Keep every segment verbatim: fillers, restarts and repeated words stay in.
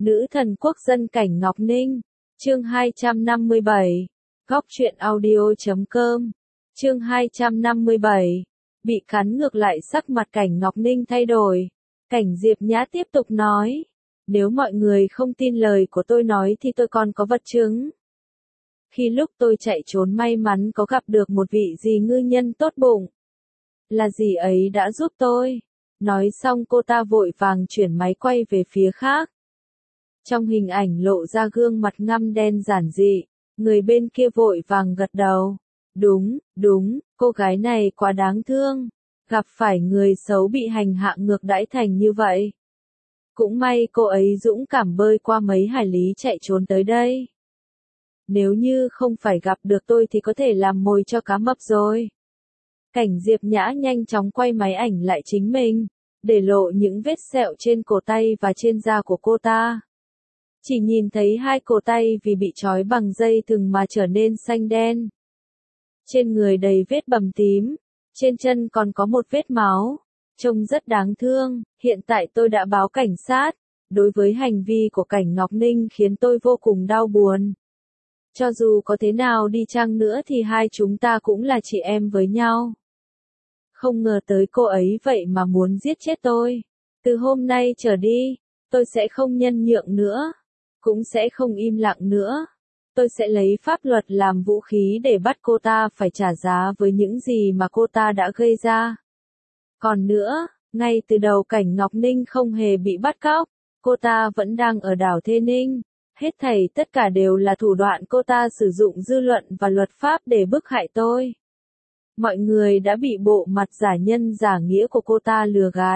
Nữ thần quốc dân Cảnh Ngọc Ninh. Chương hai trăm năm mươi bảy. Góc truyện audio chấm com. Chương hai trăm năm mươi bảy. Bị cắn ngược lại sắc mặt Cảnh Ngọc Ninh thay đổi. Cảnh Diệp Nhã tiếp tục nói. Nếu mọi người không tin lời của tôi nói thì tôi còn có vật chứng. Khi lúc tôi chạy trốn may mắn có gặp được một vị dì ngư nhân tốt bụng. Là dì ấy đã giúp tôi. Nói xong cô ta vội vàng chuyển máy quay về phía khác. Trong hình ảnh lộ ra gương mặt ngăm đen giản dị, người bên kia vội vàng gật đầu. Đúng, đúng, cô gái này quá đáng thương. Gặp phải người xấu bị hành hạ ngược đãi thành như vậy. Cũng may cô ấy dũng cảm bơi qua mấy hải lý chạy trốn tới đây. Nếu như không phải gặp được tôi thì có thể làm mồi cho cá mập rồi. Cảnh Diệp Nhã nhanh chóng quay máy ảnh lại chính mình, để lộ những vết sẹo trên cổ tay và trên da của cô ta. Chỉ nhìn thấy hai cổ tay vì bị trói bằng dây thừng mà trở nên xanh đen. Trên người đầy vết bầm tím, trên chân còn có một vết máu, trông rất đáng thương. Hiện tại tôi đã báo cảnh sát, đối với hành vi của Cảnh Ngọc Ninh khiến tôi vô cùng đau buồn. Cho dù có thế nào đi chăng nữa thì hai chúng ta cũng là chị em với nhau. Không ngờ tới cô ấy vậy mà muốn giết chết tôi. Từ hôm nay trở đi, tôi sẽ không nhân nhượng nữa, cũng sẽ không im lặng nữa. Tôi sẽ lấy pháp luật làm vũ khí để bắt cô ta phải trả giá với những gì mà cô ta đã gây ra. Còn nữa, ngay từ đầu Cảnh Ngọc Ninh không hề bị bắt cóc, cô ta vẫn đang ở đảo Thê Ninh. Hết thảy tất cả đều là thủ đoạn cô ta sử dụng dư luận và luật pháp để bức hại tôi. Mọi người đã bị bộ mặt giả nhân giả nghĩa của cô ta lừa gạt,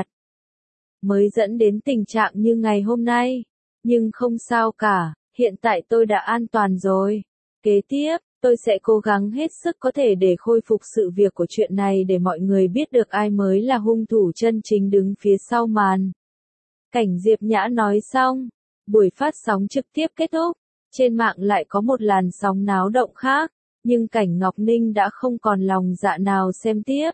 mới dẫn đến tình trạng như ngày hôm nay. Nhưng không sao cả, hiện tại tôi đã an toàn rồi. Kế tiếp, tôi sẽ cố gắng hết sức có thể để khôi phục sự việc của chuyện này để mọi người biết được ai mới là hung thủ chân chính đứng phía sau màn. Cảnh Diệp Nhã nói xong, buổi phát sóng trực tiếp kết thúc. Trên mạng lại có một làn sóng náo động khác, nhưng Cảnh Ngọc Ninh đã không còn lòng dạ nào xem tiếp.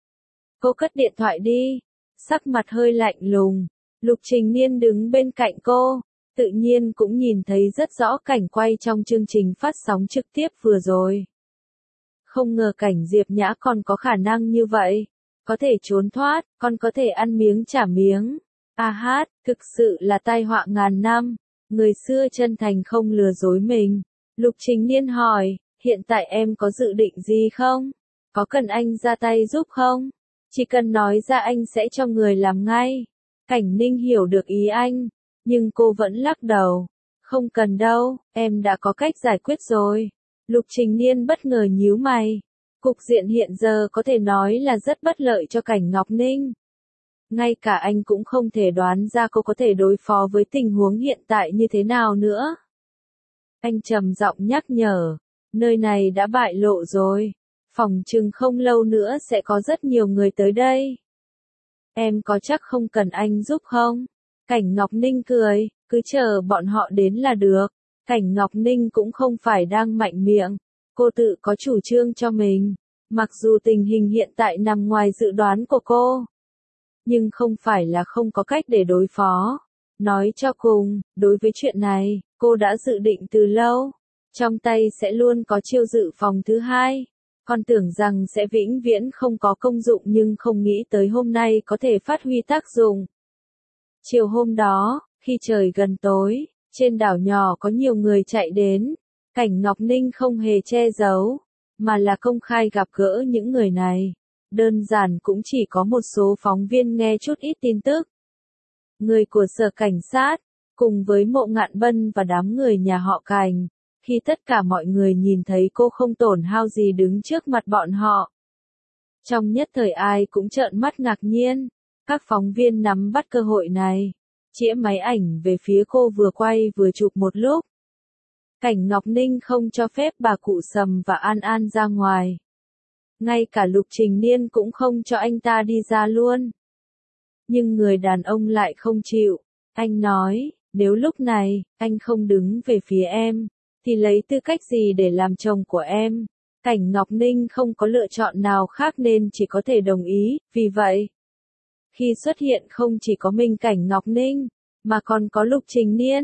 Cô cất điện thoại đi, sắc mặt hơi lạnh lùng. Lục Trình Niên đứng bên cạnh cô, tự nhiên cũng nhìn thấy rất rõ cảnh quay trong chương trình phát sóng trực tiếp vừa rồi. Không ngờ Cảnh Diệp Nhã còn có khả năng như vậy, có thể trốn thoát, còn có thể ăn miếng trả miếng. A hát, thực sự là tai họa ngàn năm, người xưa chân thành không lừa dối mình. Lục Trình Niên hỏi, hiện tại em có dự định gì không? Có cần anh ra tay giúp không? Chỉ cần nói ra anh sẽ cho người làm ngay. Cảnh Ninh hiểu được ý anh, nhưng cô vẫn lắc đầu. Không cần đâu, em đã có cách giải quyết rồi. Lục Trình Niên bất ngờ nhíu mày. Cục diện hiện giờ có thể nói là rất bất lợi cho Cảnh Ngọc Ninh. Ngay cả anh cũng không thể đoán ra cô có thể đối phó với tình huống hiện tại như thế nào nữa. Anh trầm giọng nhắc nhở, nơi này đã bại lộ rồi, phòng chừng không lâu nữa sẽ có rất nhiều người tới đây. Em có chắc không cần anh giúp không? Cảnh Ngọc Ninh cười, cứ chờ bọn họ đến là được. Cảnh Ngọc Ninh cũng không phải đang mạnh miệng, cô tự có chủ trương cho mình. Mặc dù tình hình hiện tại nằm ngoài dự đoán của cô, nhưng không phải là không có cách để đối phó. Nói cho cùng, đối với chuyện này, cô đã dự định từ lâu. Trong tay sẽ luôn có chiêu dự phòng thứ hai. Còn tưởng rằng sẽ vĩnh viễn không có công dụng nhưng không nghĩ tới hôm nay có thể phát huy tác dụng. Chiều hôm đó, khi trời gần tối, trên đảo nhỏ có nhiều người chạy đến. Cảnh Ngọc Ninh không hề che giấu, mà là công khai gặp gỡ những người này. Đơn giản cũng chỉ có một số phóng viên nghe chút ít tin tức. Người của sở cảnh sát, cùng với Mộ Ngạn Bân và đám người nhà họ Cảnh, khi tất cả mọi người nhìn thấy cô không tổn hao gì đứng trước mặt bọn họ. Trong nhất thời ai cũng trợn mắt ngạc nhiên, các phóng viên nắm bắt cơ hội này, chĩa máy ảnh về phía cô vừa quay vừa chụp một lúc. Cảnh Ngọc Ninh không cho phép bà cụ Sầm và An An ra ngoài. Ngay cả Lục Trình Niên cũng không cho anh ta đi ra luôn. Nhưng người đàn ông lại không chịu. Anh nói, nếu lúc này, anh không đứng về phía em, thì lấy tư cách gì để làm chồng của em? Cảnh Ngọc Ninh không có lựa chọn nào khác nên chỉ có thể đồng ý. Vì vậy, khi xuất hiện không chỉ có mình Cảnh Ngọc Ninh, mà còn có Lục Trình Niên,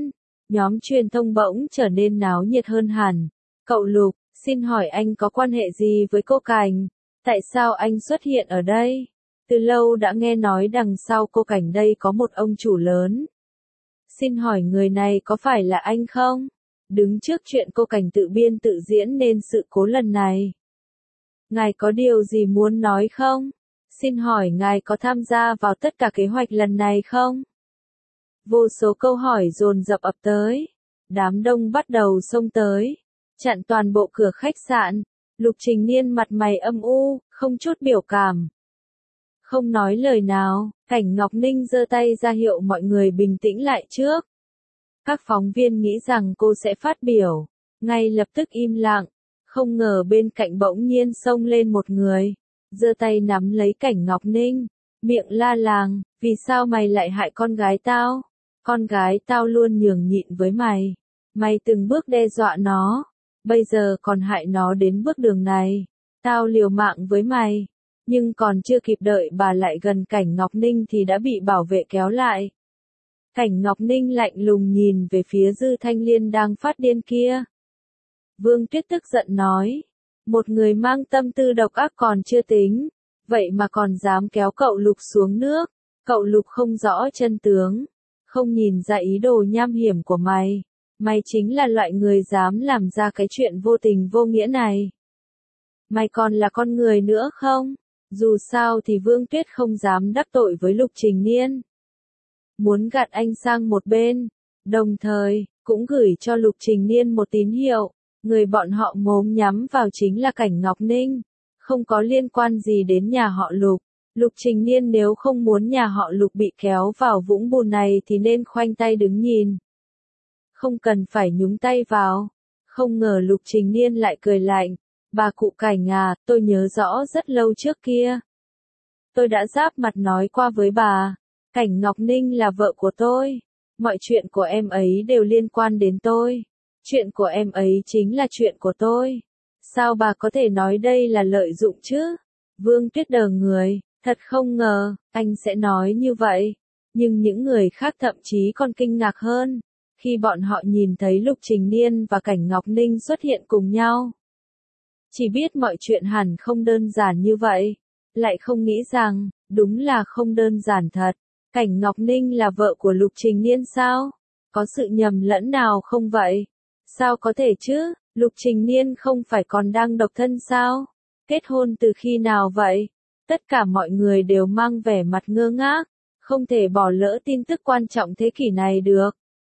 Nhóm truyền thông bỗng trở nên náo nhiệt hơn hẳn. Cậu Lục, xin hỏi anh có quan hệ gì với cô Cảnh? Tại sao anh xuất hiện ở đây? Từ lâu đã nghe nói đằng sau cô Cảnh đây có một ông chủ lớn. Xin hỏi người này có phải là anh không? Đứng trước chuyện cô Cảnh tự biên tự diễn nên sự cố lần này. Ngài có điều gì muốn nói không? Xin hỏi ngài có tham gia vào tất cả kế hoạch lần này không? Vô số câu hỏi dồn dập ập tới. Đám đông bắt đầu xông tới. Chặn toàn bộ cửa khách sạn. Lục Trình Niên mặt mày âm u, không chút biểu cảm. Không nói lời nào, Cảnh Ngọc Ninh giơ tay ra hiệu mọi người bình tĩnh lại trước. Các phóng viên nghĩ rằng cô sẽ phát biểu. Ngay lập tức im lặng. Không ngờ bên cạnh bỗng nhiên xông lên một người. Giơ tay nắm lấy Cảnh Ngọc Ninh. Miệng la làng, vì sao mày lại hại con gái tao? Con gái tao luôn nhường nhịn với mày. Mày từng bước đe dọa nó. Bây giờ còn hại nó đến bước đường này. Tao liều mạng với mày. Nhưng còn chưa kịp đợi bà lại gần Cảnh Ngọc Ninh thì đã bị bảo vệ kéo lại. Cảnh Ngọc Ninh lạnh lùng nhìn về phía Dư Thanh Liên đang phát điên kia. Vương Tuyết tức giận nói. Một người mang tâm tư độc ác còn chưa tính. Vậy mà còn dám kéo cậu Lục xuống nước. Cậu Lục không rõ chân tướng. Không nhìn ra ý đồ nham hiểm của mày. Mày chính là loại người dám làm ra cái chuyện vô tình vô nghĩa này. Mày còn là con người nữa không? Dù sao thì Vương Tuyết không dám đắc tội với Lục Trình Niên. Muốn gạt anh sang một bên. Đồng thời, cũng gửi cho Lục Trình Niên một tín hiệu. Người bọn họ mồm nhắm vào chính là Cảnh Ngọc Ninh. Không có liên quan gì đến nhà họ Lục. Lục Trình Niên nếu không muốn nhà họ Lục bị kéo vào vũng bùn này thì nên khoanh tay đứng nhìn. Không cần phải nhúng tay vào. Không ngờ Lục Trình Niên lại cười lạnh. Bà cụ Cảnh à, tôi nhớ rõ rất lâu trước kia. Tôi đã giáp mặt nói qua với bà. Cảnh Ngọc Ninh là vợ của tôi. Mọi chuyện của em ấy đều liên quan đến tôi. Chuyện của em ấy chính là chuyện của tôi. Sao bà có thể nói đây là lợi dụng chứ? Vương Tuyết đờ người, thật không ngờ, anh sẽ nói như vậy. Nhưng những người khác thậm chí còn kinh ngạc hơn. Khi bọn họ nhìn thấy Lục Trình Niên và Cảnh Ngọc Ninh xuất hiện cùng nhau. Chỉ biết mọi chuyện hẳn không đơn giản như vậy. Lại không nghĩ rằng, đúng là không đơn giản thật. Cảnh Ngọc Ninh là vợ của Lục Trình Niên sao? Có sự nhầm lẫn nào không vậy? Sao có thể chứ? Lục Trình Niên không phải còn đang độc thân sao? Kết hôn từ khi nào vậy? Tất cả mọi người đều mang vẻ mặt ngơ ngác. Không thể bỏ lỡ tin tức quan trọng thế kỷ này được.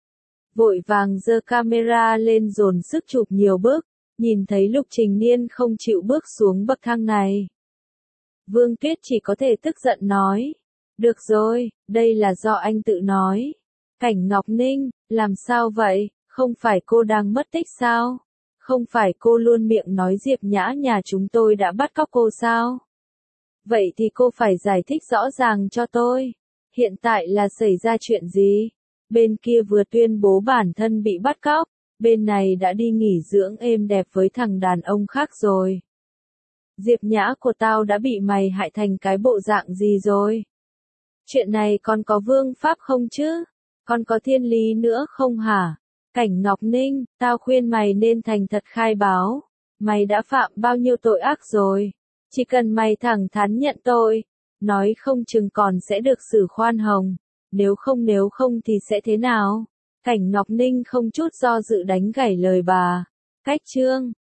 Vội vàng giơ camera lên dồn sức chụp nhiều bước. Nhìn thấy Lục Trình Niên không chịu bước xuống bậc thang này. Vương Tuyết chỉ có thể tức giận nói. Được rồi, đây là do anh tự nói. Cảnh Ngọc Ninh, làm sao vậy? Không phải cô đang mất tích sao? Không phải cô luôn miệng nói Diệp Nhã nhà chúng tôi đã bắt cóc cô sao? Vậy thì cô phải giải thích rõ ràng cho tôi. Hiện tại là xảy ra chuyện gì? Bên kia vừa tuyên bố bản thân bị bắt cóc. Bên này đã đi nghỉ dưỡng êm đẹp với thằng đàn ông khác rồi. Diệp Nhã của tao đã bị mày hại thành cái bộ dạng gì rồi? Chuyện này còn có vương pháp không chứ? Còn có thiên lý nữa không hả? Cảnh Ngọc Ninh, tao khuyên mày nên thành thật khai báo. Mày đã phạm bao nhiêu tội ác rồi? Chỉ cần mày thẳng thắn nhận tội, nói không chừng còn sẽ được xử khoan hồng. Nếu không nếu không thì sẽ thế nào? Cảnh Ngọc Ninh không chút do dự đánh gãy lời bà. Cách chương